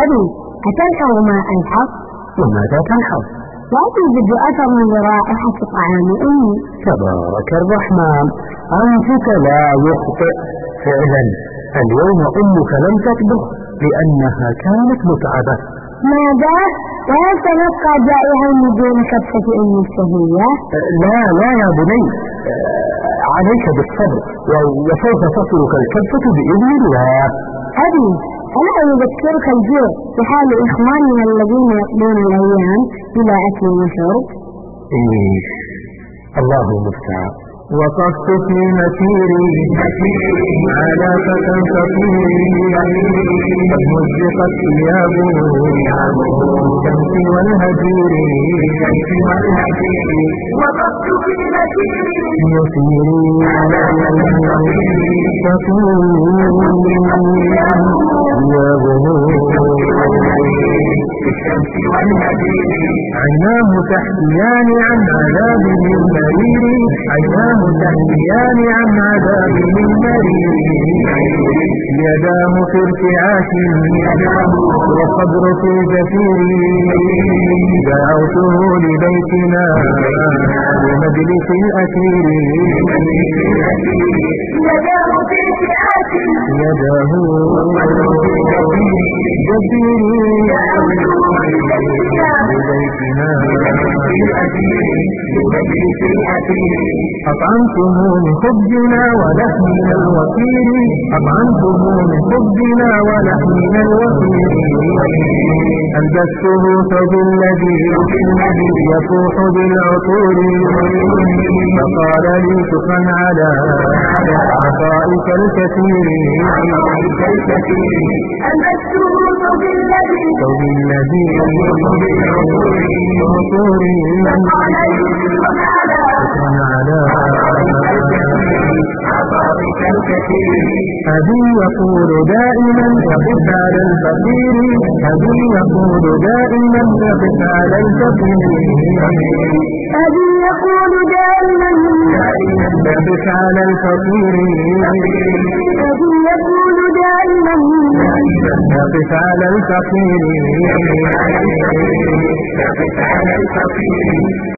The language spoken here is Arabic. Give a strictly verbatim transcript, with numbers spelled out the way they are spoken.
أبي، أتلحظ ما ألحظ؟ وماذا تلحظ؟ لا توجد أثر من رائحة طعام أمي. تبارك الرحمن، أنفك لا يخطئ فعلا. اليوم أمك لم تطبخ لأنها كانت متعبة. ماذا؟ وهل تلقى جائعا بدون كبسة أمي الشهية؟ لا لا يا بني، عليك بالصبر وسوف تصلك الكبسة بإذن الله. أبي، ألا يذكرك الجوع بحال إخواننا الذين يقضون الأيام بلا أكل وشرب؟ إيه، الله المستعان. وقفت في مسيري على فتى فقيري قد مزقت ثيابه الشمس والهجير. وقفت في مسيري مسيري على فتى فقيري ثيابه الشمس والهجير. عيناه تحكيان عن عذاب المرير، عيناه تحكيان عن عذاب المرير. يداه في ارتعاش والصبر في زفير. دعوته لبيتنا لمجلس الأثير. يداه في ارتعاش يداه أطعمتم من خبزنا ولحمنا الوفير، أطعمتم من خبزنا ولحمنا الوفير. ألبسته ثوب الذي يفوح بالعطور، فقال لي شكرا على عطائك الكثير. ألبسته ثوب الذي ثوب الذي عطور، فقال لي شكرا على عطائك الكثير. أبي يقول دائما يقف على الفقير، أبي يقول دائما يقف على الفقير. أبي يقول دائما يقف على الفقير. أبي يقول دائما يقف على الفقير. يقف على الفقير.